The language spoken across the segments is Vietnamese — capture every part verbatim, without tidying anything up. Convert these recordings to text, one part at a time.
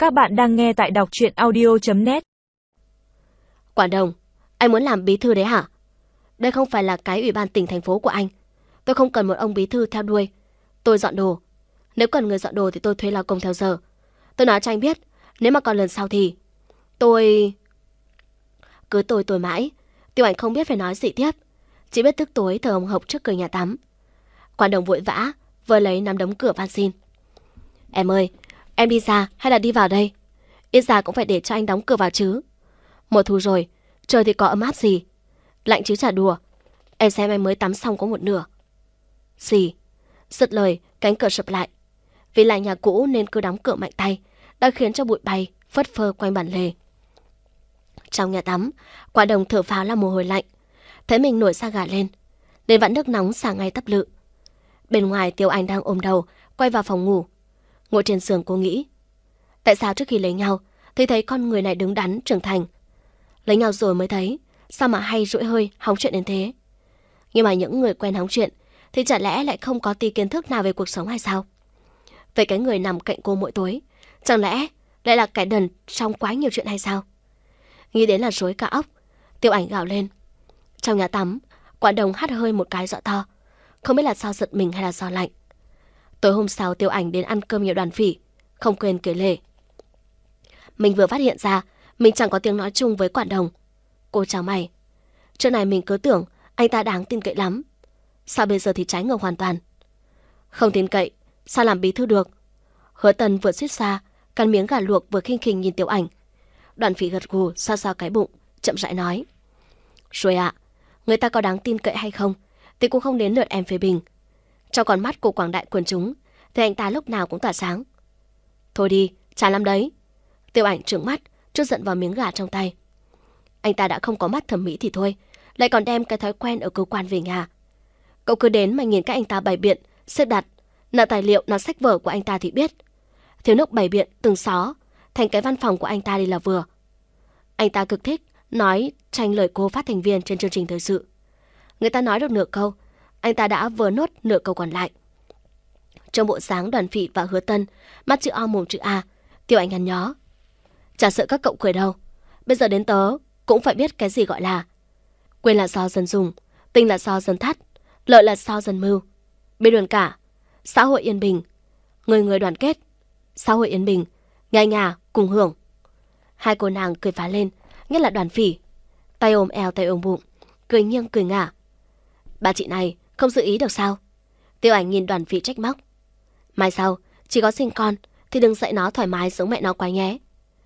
Các bạn đang nghe tại đọc truyện audio chấm net. Quản Đồng, anh muốn làm bí thư đấy hả? Đây không phải là cái ủy ban tỉnh thành phố của anh. Tôi không cần một ông bí thư theo đuôi. Tôi dọn đồ. Nếu cần người dọn đồ thì tôi thuê lao công theo giờ. Tôi nói cho anh biết, nếu mà còn lần sau thì Tôi... Cứ tôi tôi mãi. Tiêu Ảnh không biết phải nói gì tiếp, chỉ biết tức tối thở hồng hộc trước cửa nhà tắm. Quản Đồng vội vã vừa lấy nắm đấm cửa van xin: Em ơi, em đi ra hay là đi vào đây? Ít ra cũng phải để cho anh đóng cửa vào chứ. Mùa thu rồi, trời thì có ấm áp gì. Lạnh chứ chả đùa. Em xem em mới tắm xong có một nửa. Gì? Dứt lời, cánh cửa sập lại. Vì là nhà cũ nên cứ đóng cửa mạnh tay đã khiến cho bụi bay phất phơ quanh bàn lề. Trong nhà tắm, Quản Đồng thở phào là mồ hôi lạnh, thấy mình nổi da gà lên, nên vặn nước nóng xả ngay tấp lự. Bên ngoài Tiêu Anh đang ôm đầu quay vào phòng ngủ. Ngồi trên giường cô nghĩ, tại sao trước khi lấy nhau thì thấy con người này đứng đắn trưởng thành, lấy nhau rồi mới thấy sao mà hay rũi hơi hóng chuyện đến thế. Nhưng mà những người quen hóng chuyện thì chả lẽ lại không có tí kiến thức nào về cuộc sống hay sao? Vậy cái người nằm cạnh cô mỗi tối chẳng lẽ lại là cái đần trong quá nhiều chuyện hay sao? Nghĩ đến là rối cả óc, Tiêu Ảnh gào lên. Trong nhà tắm, Quản Đồng hắt hơi một cái rõ to, không biết là do giật mình hay là do lạnh. Tối hôm sau Tiêu Ảnh đến ăn cơm nhiều đoàn phỉ, không quên kể lể. Mình vừa phát hiện ra mình chẳng có tiếng nói chung với Quản Đồng. Cô chào mày. Trước này mình cứ tưởng anh ta đáng tin cậy lắm, sao bây giờ thì trái ngược hoàn toàn. Không tin cậy, sao làm bí thư được? Hứa Tần vừa suýt xa, cắn miếng gà luộc vừa khinh khỉnh nhìn Tiêu Ảnh. Đoàn phỉ gật gù xoa xoa cái bụng, chậm rãi nói: Rồi ạ, người ta có đáng tin cậy hay không thì cũng không đến lượt em phê bình. Trong con mắt của quảng đại quần chúng thì anh ta lúc nào cũng tỏa sáng. Thôi đi, chán lắm đấy. Tiêu Ảnh trợn mắt, trút giận vào miếng gà trong tay. Anh ta đã không có mắt thẩm mỹ thì thôi, lại còn đem cái thói quen ở cơ quan về nhà. Cậu cứ đến mà nhìn các anh ta bày biện, xếp đặt, nợ tài liệu, nợ sách vở của anh ta thì biết. Thiếu nước bày biện từng xó thành cái văn phòng của anh ta đi là vừa. Anh ta cực thích nói tranh lời cô phát thành viên trên chương trình thời sự. Người ta nói được nửa câu, anh ta đã vớ nốt nửa câu còn lại. Trong bộ dáng Đoàn Phỉ và Hứa Tân, mắt chữ O mồm chữ A, Tiêu Ảnh nhăn nhó. Chả sợ các cậu cười đâu. Bây giờ đến tớ cũng phải biết cái gì gọi là quyền là do dân dùng, tình là do dân thắt, lợi là do dân mưu. Biết luôn cả. Xã hội yên bình, người người đoàn kết. Xã hội yên bình, nhà nhà cùng hưởng. Hai cô nàng cười phá lên, nhất là Đoàn Phỉ, tay ôm eo tay ôm bụng, cười nghiêng cười ngả. Bà chị này không dự ý được sao? Tiêu Ảnh nhìn Đoàn Phỉ trách móc. Mai sau chỉ có sinh con thì đừng dạy nó thoải mái giống mẹ nó quá nhé.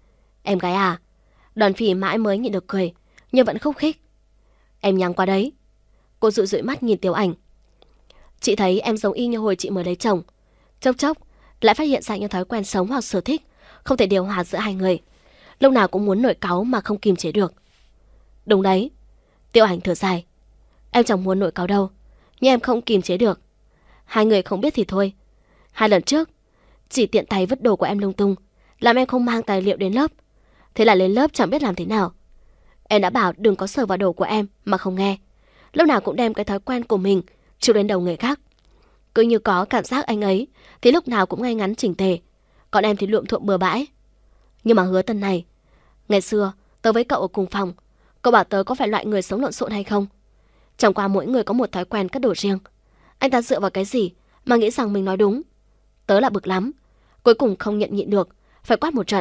Em gái à? Đoàn Phỉ mãi mới nhịn được cười, nhưng vẫn khúc khích. Em nhăng quá đấy. Cô dụi dụi mắt nhìn Tiêu Ảnh. Chị thấy em giống y như hồi chị mới lấy chồng, chốc chốc lại phát hiện ra những thói quen sống hoặc sở thích không thể điều hòa giữa hai người, lúc nào cũng muốn nổi cáu mà không kiềm chế được. Đúng đấy. Tiêu Ảnh thở dài. Em chẳng muốn nổi cáu đâu, nhưng em không kiềm chế được. Hai người không biết thì thôi. Hai lần trước chỉ tiện tay vứt đồ của em lung tung, làm em không mang tài liệu đến lớp. Thế là lên lớp chẳng biết làm thế nào. Em đã bảo đừng có sờ vào đồ của em mà không nghe. Lúc nào cũng đem cái thói quen của mình chịu đến đầu người khác. Cứ như có cảm giác anh ấy thì lúc nào cũng ngay ngắn chỉnh tề, còn em thì luộm thuộm bừa bãi. Nhưng mà Hứa Tân này, ngày xưa tớ với cậu ở cùng phòng, cậu bảo tớ có phải loại người sống lộn xộn hay không? Chẳng qua mỗi người có một thói quen cất đồ riêng. Anh ta dựa vào cái gì mà nghĩ rằng mình nói đúng? Tớ là bực lắm, cuối cùng không nhận nhịn được, phải quát một trận.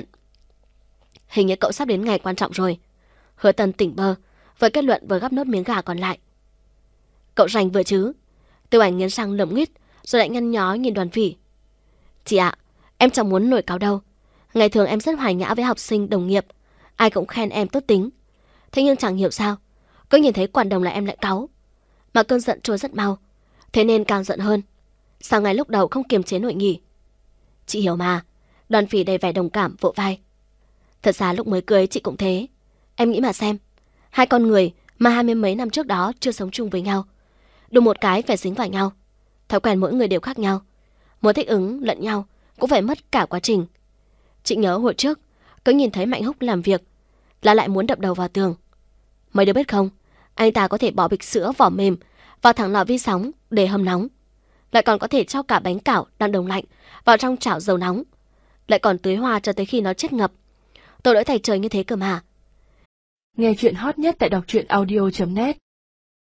Hình như cậu sắp đến ngày quan trọng rồi. Hứa Tân tỉnh bơ, với kết luận vừa gắp nốt miếng gà còn lại. Cậu rành vừa chứ? Tiêu Ảnh nghiến răng lẩm nguyết, rồi lại nhăn nhó nhìn Đoàn Phỉ. Chị ạ, em chẳng muốn nổi cáu đâu. Ngày thường em rất hòa nhã với học sinh đồng nghiệp, ai cũng khen em tốt tính. Thế nhưng chẳng hiểu sao, cứ nhìn thấy Quản Đồng là em lại cáu. Mà cơn giận trôi rất mau, thế nên càng giận hơn. Sao ngày lúc đầu không kiềm chế nổi nhỉ? Chị hiểu mà. Đoàn Phỉ đầy vẻ đồng cảm vỗ vai. Thật ra lúc mới cưới chị cũng thế. Em nghĩ mà xem, hai con người mà hai mươi mấy năm trước đó chưa sống chung với nhau, đùng một cái phải dính vào nhau. Thói quen mỗi người đều khác nhau, muốn thích ứng lẫn nhau cũng phải mất cả quá trình. Chị nhớ hồi trước cứ nhìn thấy Mạnh Húc làm việc là lại muốn đập đầu vào tường. Mấy đứa biết không, anh ta có thể bỏ bịch sữa vỏ mềm vào thẳng lò vi sóng để hâm nóng, lại còn có thể cho cả bánh cảo đang đông lạnh vào trong chảo dầu nóng. lại còn tưới hoa cho tới khi nó chết ngập. Tôi đỡ thầy trời như thế cơ mà. Nghe chuyện hot nhất tại đọc truyện audio chấm net.